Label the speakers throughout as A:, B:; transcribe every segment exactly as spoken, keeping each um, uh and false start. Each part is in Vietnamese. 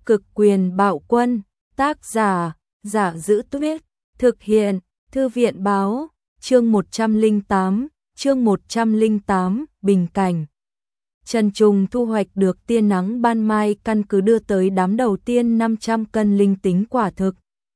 A: Cực quyền bạo quân, tác giả, Giả Giữ Tuyết, thực hiện, Thư viện báo, chương một trăm lẻ tám, chương một trăm lẻ tám, bình cảnh. Trần Trùng thu hoạch được tia nắng ban mai căn cứ đưa tới đám đầu tiên năm trăm cân linh tính quả thực.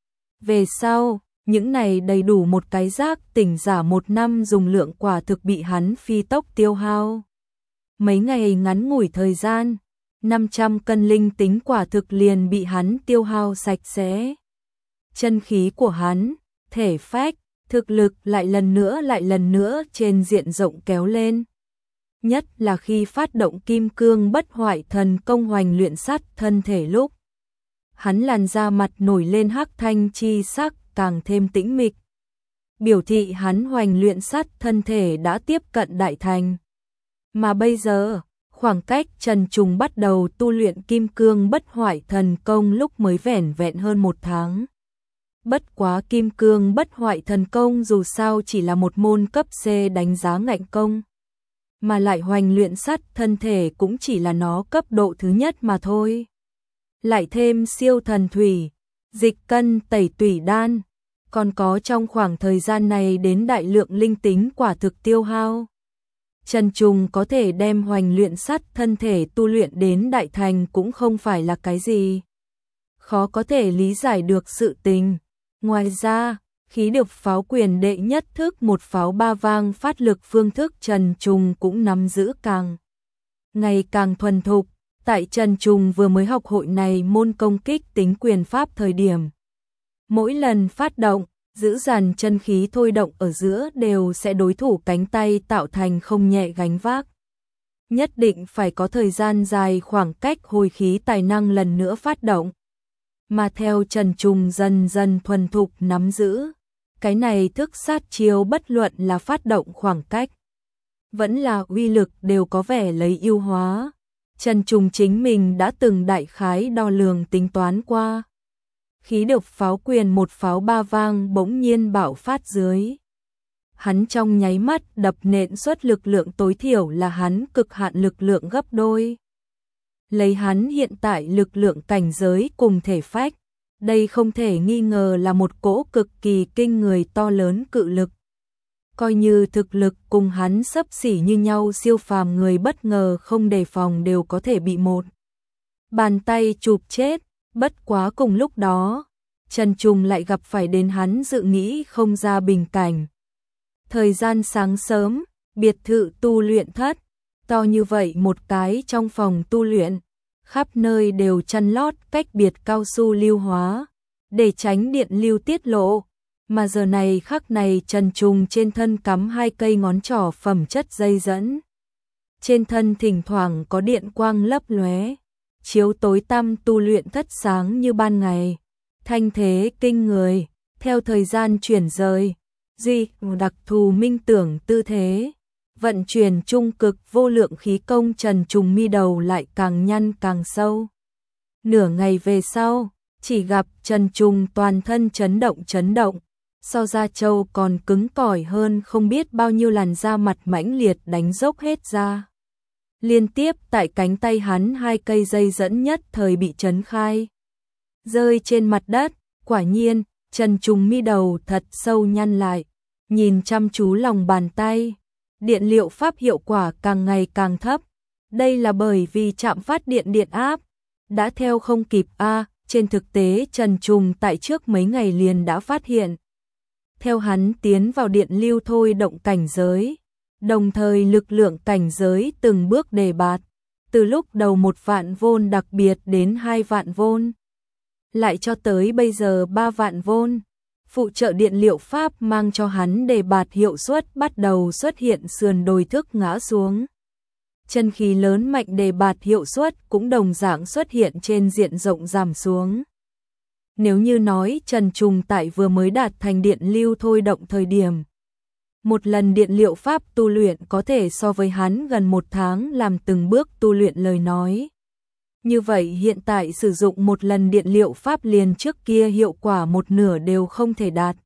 A: Về sau, những này đầy đủ một cái giác tỉnh giả một năm dùng lượng quả thực bị hắn phi tốc tiêu hao. Mấy ngày ngắn ngủi thời gian, năm trăm cân linh tính quả thực liền bị hắn tiêu hao sạch sẽ. Chân khí của hắn, thể phách, thực lực lại lần nữa lại lần nữa trên diện rộng kéo lên. Nhất là khi phát động kim cương bất hoại thần công hoành luyện sắt thân thể lúc. Hắn làn da mặt nổi lên hắc thanh chi sắc càng thêm tĩnh mịch. Biểu thị hắn hoành luyện sắt thân thể đã tiếp cận đại thành. Mà bây giờ, khoảng cách Trần Trùng bắt đầu tu luyện kim cương bất hoại thần công lúc mới vẻn vẹn hơn một tháng. Bất quá kim cương bất hoại thần công dù sao chỉ là một môn cấp C đánh giá ngạnh công. Mà lại hoành luyện sắt thân thể cũng chỉ là nó cấp độ thứ nhất mà thôi. Lại thêm siêu thần thủy, dịch cân tẩy tủy đan, còn có trong khoảng thời gian này đến đại lượng linh tính quả thực tiêu hao. Trần Trùng có thể đem hoành luyện sắt thân thể tu luyện đến đại thành cũng không phải là cái gì khó có thể lý giải được sự tình. Ngoài ra, khí được pháo quyền đệ nhất thức một pháo ba vang phát lực phương thức Trần Trùng cũng nắm giữ càng ngày càng thuần thục. Tại Trần Trùng vừa mới học hội này môn công kích tính quyền pháp thời điểm. Mỗi lần phát động, giữ dàn chân khí thôi động ở giữa đều sẽ đối thủ cánh tay tạo thành không nhẹ gánh vác. Nhất định phải có thời gian dài khoảng cách hồi khí tài năng lần nữa phát động. Mà theo Trần Trùng dần dần thuần thục nắm giữ, cái này thức sát chiêu bất luận là phát động khoảng cách, vẫn là uy lực đều có vẻ lấy ưu hóa. Trần Trùng chính mình đã từng đại khái đo lường tính toán qua. Khí được pháo quyền một pháo ba vang bỗng nhiên bạo phát dưới. Hắn trong nháy mắt đập nện xuất lực lượng tối thiểu là hắn cực hạn lực lượng gấp đôi. Lấy hắn hiện tại lực lượng cảnh giới cùng thể phách, đây không thể nghi ngờ là một cỗ cực kỳ kinh người to lớn cự lực. Coi như thực lực cùng hắn xấp xỉ như nhau siêu phàm người bất ngờ không đề phòng đều có thể bị một bàn tay chụp chết. Bất quá cùng lúc đó, Trần Trùng lại gặp phải đến hắn dự nghĩ không ra bình cảnh. Thời gian sáng sớm, biệt thự tu luyện thất, to như vậy một cái trong phòng tu luyện, khắp nơi đều chăn lót cách biệt cao su lưu hóa, để tránh điện lưu tiết lộ. Mà giờ này khắc này Trần Trùng trên thân cắm hai cây ngón trỏ phẩm chất dây dẫn. Trên thân thỉnh thoảng có điện quang lấp lóe, chiếu tối tăm tu luyện thất sáng như ban ngày. Thanh thế kinh người, theo thời gian chuyển rời, duy đặc thù minh tưởng tư thế. Vận chuyển trung cực vô lượng khí công Trần Trùng mi đầu lại càng nhăn càng sâu. Nửa ngày về sau, chỉ gặp Trần Trùng toàn thân chấn động chấn động. So da trâu còn cứng cỏi hơn không biết bao nhiêu làn da mặt mãnh liệt đánh dốc hết ra. Liên tiếp tại cánh tay hắn hai cây dây dẫn nhất thời bị chấn khai. Rơi trên mặt đất, quả nhiên, Trần Trùng mi đầu thật sâu nhăn lại. Nhìn chăm chú lòng bàn tay, điện liệu pháp hiệu quả càng ngày càng thấp. Đây là bởi vì trạm phát điện điện áp đã theo không kịp a. Trên thực tế Trần Trùng tại trước mấy ngày liền đã phát hiện. Theo hắn tiến vào điện lưu thôi động cảnh giới, đồng thời lực lượng cảnh giới từng bước đề bạt, từ lúc đầu một vạn vôn đặc biệt đến hai vạn vôn, lại cho tới bây giờ ba vạn vôn. Phụ trợ điện liệu pháp mang cho hắn đề bạt hiệu suất bắt đầu xuất hiện sườn đồi thức ngã xuống. Chân khí lớn mạnh đề bạt hiệu suất cũng đồng dạng xuất hiện trên diện rộng giảm xuống. Nếu như nói Trần Trùng tại vừa mới đạt thành điện lưu thôi động thời điểm, một lần điện liệu pháp tu luyện có thể so với hắn gần một tháng làm từng bước tu luyện lời nói. Như vậy hiện tại sử dụng một lần điện liệu pháp liền trước kia hiệu quả một nửa đều không thể đạt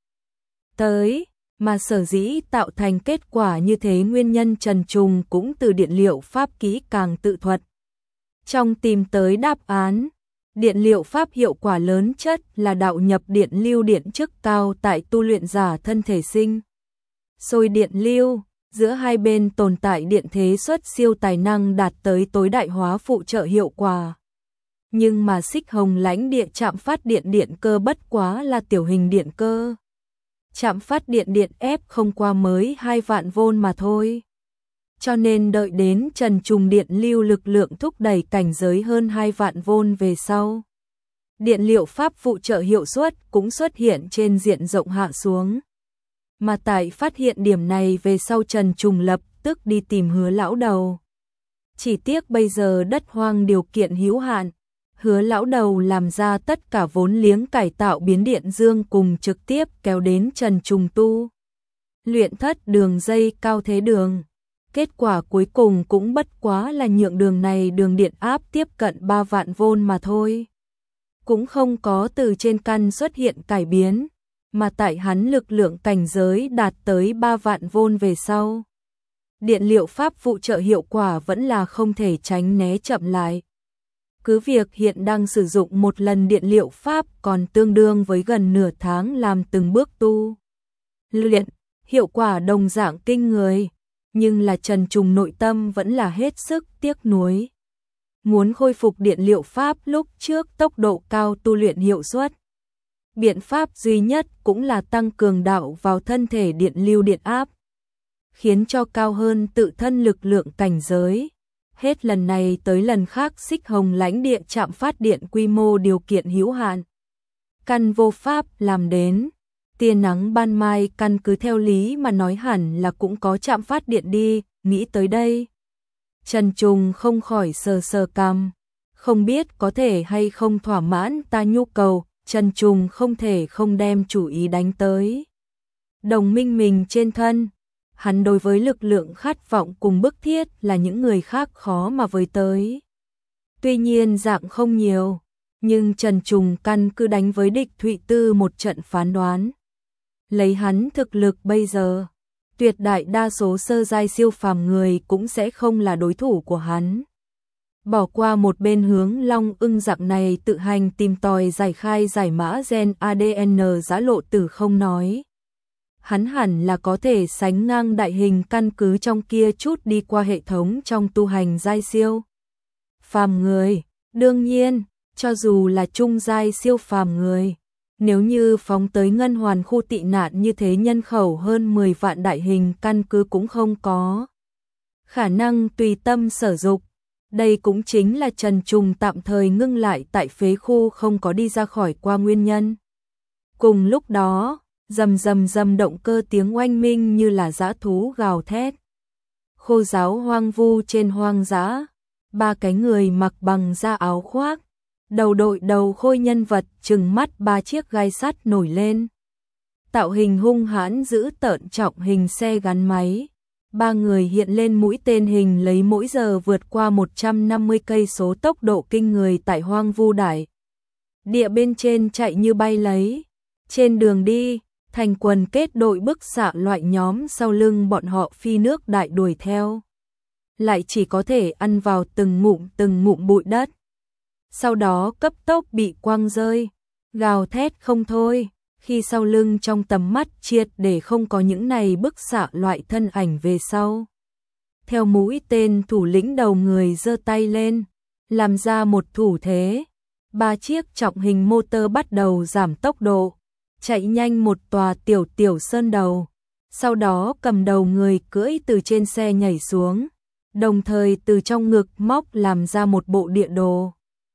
A: tới, mà sở dĩ tạo thành kết quả như thế nguyên nhân Trần Trùng cũng từ điện liệu pháp kỹ càng tự thuật. Trong tìm tới đáp án, Điện liệu pháp hiệu quả lớn chất là đạo nhập điện lưu điện chức cao tại tu luyện giả thân thể sinh. Sôi điện lưu, giữa hai bên tồn tại điện thế xuất siêu tài năng đạt tới tối đại hóa phụ trợ hiệu quả. Nhưng mà xích hồng lãnh địa chạm phát điện điện cơ bất quá là tiểu hình điện cơ. Chạm phát điện điện ép không qua mới hai vạn vôn mà thôi. Cho nên đợi đến trần trùng điện lưu lực lượng thúc đẩy cảnh giới hơn hai vạn vôn về sau. Điện liệu pháp phụ trợ hiệu suất cũng xuất hiện trên diện rộng hạ xuống. Mà tại phát hiện điểm này về sau Trần Trùng lập tức đi tìm Hứa lão đầu. Chỉ tiếc bây giờ đất hoang điều kiện hữu hạn, Hứa lão đầu làm ra tất cả vốn liếng cải tạo biến điện dương cùng trực tiếp kéo đến Trần Trùng tu. Luyện thất đường dây cao thế đường. Kết quả cuối cùng cũng bất quá là nhượng đường này đường điện áp tiếp cận ba vạn vôn mà thôi. Cũng không có từ trên căn xuất hiện cải biến, mà tại hắn lực lượng cảnh giới đạt tới ba vạn vôn về sau. Điện liệu pháp phụ trợ hiệu quả vẫn là không thể tránh né chậm lại. Cứ việc hiện đang sử dụng một lần điện liệu pháp còn tương đương với gần nửa tháng làm từng bước tu luyện, hiệu quả đồng dạng kinh người, nhưng là Trần Trùng nội tâm vẫn là hết sức tiếc nuối. Muốn khôi phục điện liệu pháp lúc trước tốc độ cao tu luyện hiệu suất. Biện pháp duy nhất cũng là tăng cường đạo vào thân thể điện lưu điện áp, khiến cho cao hơn tự thân lực lượng cảnh giới. Hết lần này tới lần khác xích hồng lãnh địa chạm phát điện quy mô điều kiện hữu hạn. Căn vô pháp làm đến. Tia nắng ban mai căn cứ theo lý mà nói hẳn là cũng có chạm phát điện đi, nghĩ tới đây. Trần Trùng không khỏi sờ sờ cằm, không biết có thể hay không thỏa mãn ta nhu cầu, Trần Trùng không thể không đem chủ ý đánh tới. Đồng minh mình trên thân, hắn đối với lực lượng khát vọng cùng bức thiết là những người khác khó mà với tới. Tuy nhiên dạng không nhiều, nhưng Trần Trùng căn cứ đánh với địch Thụy Tư một trận phán đoán. Lấy hắn thực lực bây giờ, tuyệt đại đa số sơ giai siêu phàm người cũng sẽ không là đối thủ của hắn. Bỏ qua một bên hướng Long Ưng dạng này tự hành tìm tòi giải khai giải mã gen a đê en giã lộ tử không nói. Hắn hẳn là có thể sánh ngang đại hình căn cứ trong kia chút đi qua hệ thống trong tu hành giai siêu phàm người. Đương nhiên, cho dù là trung giai siêu phàm người, nếu như phóng tới ngân hoàn khu tị nạn như thế nhân khẩu hơn mười vạn đại hình căn cứ cũng không có khả năng tùy tâm sở dục. Đây cũng chính là Trần Trùng tạm thời ngưng lại tại phế khu không có đi ra khỏi qua nguyên nhân. Cùng lúc đó, rầm rầm rầm động cơ tiếng oanh minh như là dã thú gào thét. Khô giáo hoang vu trên hoang dã, ba cái người mặc bằng da áo khoác, đầu đội đầu khôi nhân vật trừng mắt ba chiếc gai sắt nổi lên. Tạo hình hung hãn giữ tợn trọng hình xe gắn máy. Ba người hiện lên mũi tên hình lấy mỗi giờ vượt qua một trăm năm mươi cây số tốc độ kinh người tại hoang vu đại địa bên trên chạy như bay lấy. Trên đường đi, thành quần kết đội bức xạ loại nhóm sau lưng bọn họ phi nước đại đuổi theo. Lại chỉ có thể ăn vào từng ngụm từng ngụm bụi đất. Sau đó cấp tốc bị quăng rơi, gào thét không thôi. Khi sau lưng trong tầm mắt triệt để không có những này bức xạ loại thân ảnh về sau. Theo mũi tên thủ lĩnh đầu người giơ tay lên, làm ra một thủ thế. Ba chiếc trọng hình motor bắt đầu giảm tốc độ, chạy nhanh một tòa tiểu tiểu sơn đầu. Sau đó cầm đầu người cưỡi từ trên xe nhảy xuống, đồng thời từ trong ngực móc làm ra một bộ địa đồ.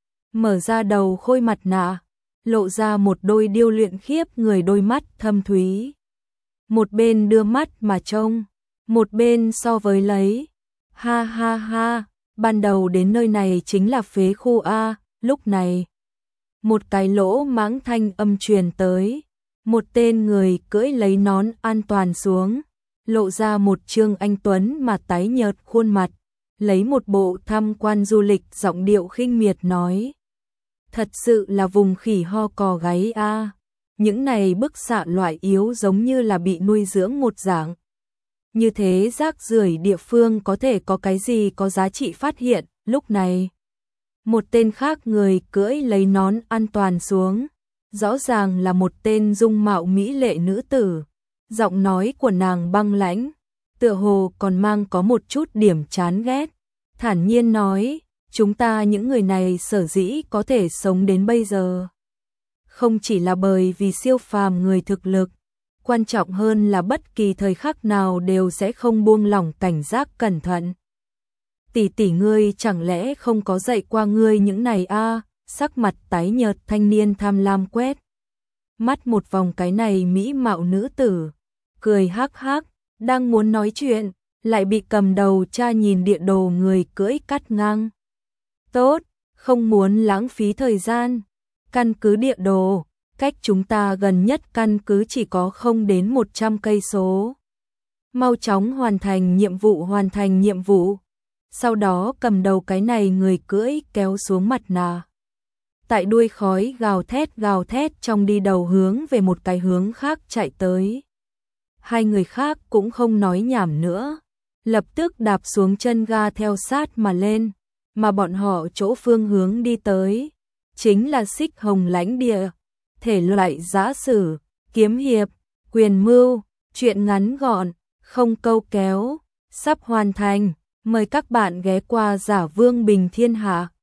A: Mở ra đầu khôi mặt nạ, lộ ra một đôi điêu luyện khiếp người đôi mắt thâm thúy. Một bên đưa mắt mà trông, một bên so với lấy. Ha ha ha, ban đầu đến nơi này chính là phế khu A, lúc này. Một cái lỗ mãng thanh âm truyền tới, một tên người cưỡi lấy nón an toàn xuống, lộ ra một trương anh tuấn mà tái nhợt khuôn mặt, lấy một bộ tham quan du lịch giọng điệu khinh miệt nói. Thật sự là vùng khỉ ho cò gáy a. À. Những này bức xạ loại yếu giống như là bị nuôi dưỡng một dạng. Như thế rác rưởi địa phương có thể có cái gì có giá trị phát hiện, lúc này. Một tên khác người cưỡi lấy nón an toàn xuống, rõ ràng là một tên dung mạo mỹ lệ nữ tử, giọng nói của nàng băng lãnh, tựa hồ còn mang có một chút điểm chán ghét, thản nhiên nói, chúng ta những người này sở dĩ có thể sống đến bây giờ. Không chỉ là bởi vì siêu phàm người thực lực, quan trọng hơn là bất kỳ thời khắc nào đều sẽ không buông lỏng cảnh giác cẩn thận. Tỷ tỷ ngươi chẳng lẽ không có dạy qua ngươi những này a? À? Sắc mặt tái nhợt thanh niên tham lam quét mắt một vòng cái này mỹ mạo nữ tử, cười hắc hắc, đang muốn nói chuyện, lại bị cầm đầu cha nhìn địa đồ người cưỡi cắt ngang. Tốt, không muốn lãng phí thời gian, căn cứ địa đồ, cách chúng ta gần nhất căn cứ chỉ có không đến một trăm cây số. Mau chóng hoàn thành nhiệm vụ hoàn thành nhiệm vụ. Sau đó cầm đầu cái này người cưỡi kéo xuống mặt nạ. Tại đuôi khói gào thét gào thét trong đi đầu hướng về một cái hướng khác chạy tới. Hai người khác cũng không nói nhảm nữa, lập tức đạp xuống chân ga theo sát mà lên, mà bọn họ chỗ phương hướng đi tới, chính là Xích Hồng lãnh địa, thể loại giã sử, kiếm hiệp, quyền mưu, chuyện ngắn gọn, không câu kéo, sắp hoàn thành, mời các bạn ghé qua Giả Vương Bình Thiên Hạ.